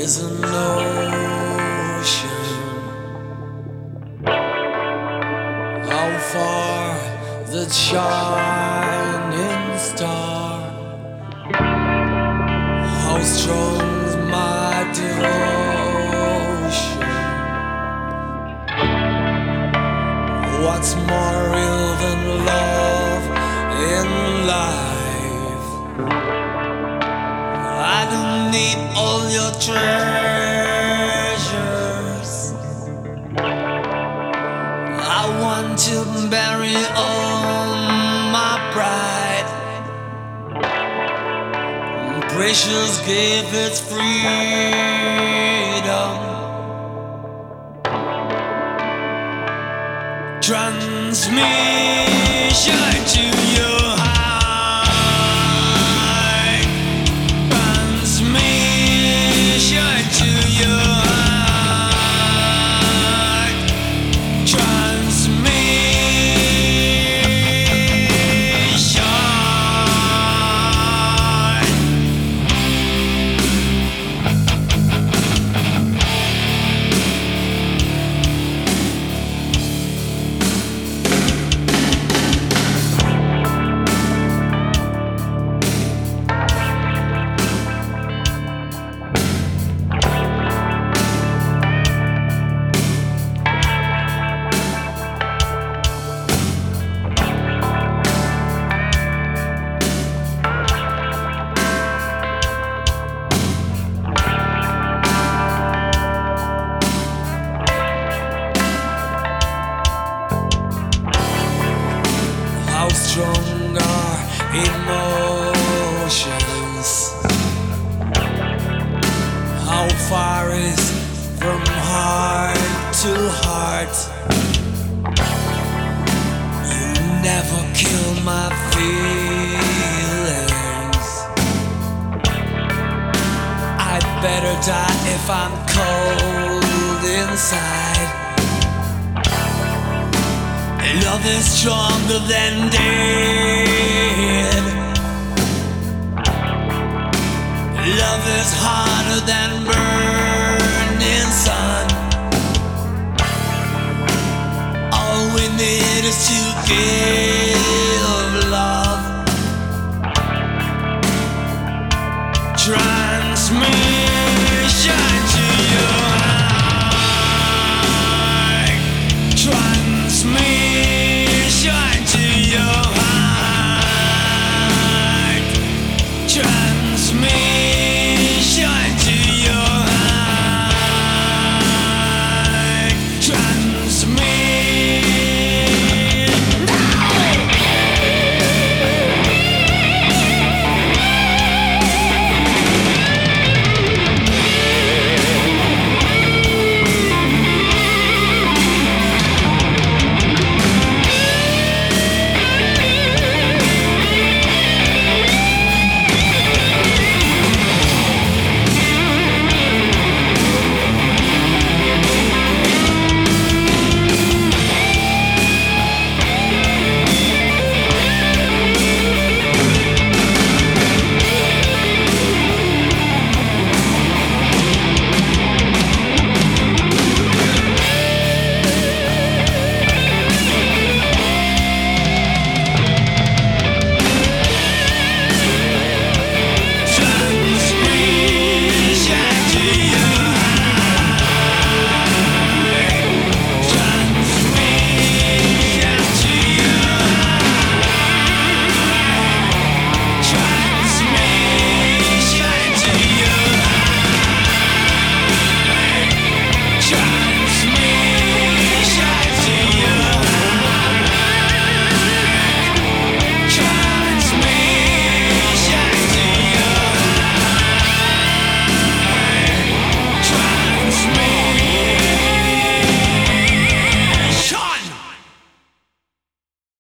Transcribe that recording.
is an ocean. How far the shining star? How strong's my devotion? What's more real than love in life? I don't need all your treasures. I want to bury all my pride. Precious give its freedom. Transmission to your heart. Transmission to your heart. Transmission. How strong are emotions? How far is from heart to heart? You never kill my feelings. I'd better die if I'm cold inside. Love is stronger than dead. Love is harder than burning sun. All we need is to give love. Transmission.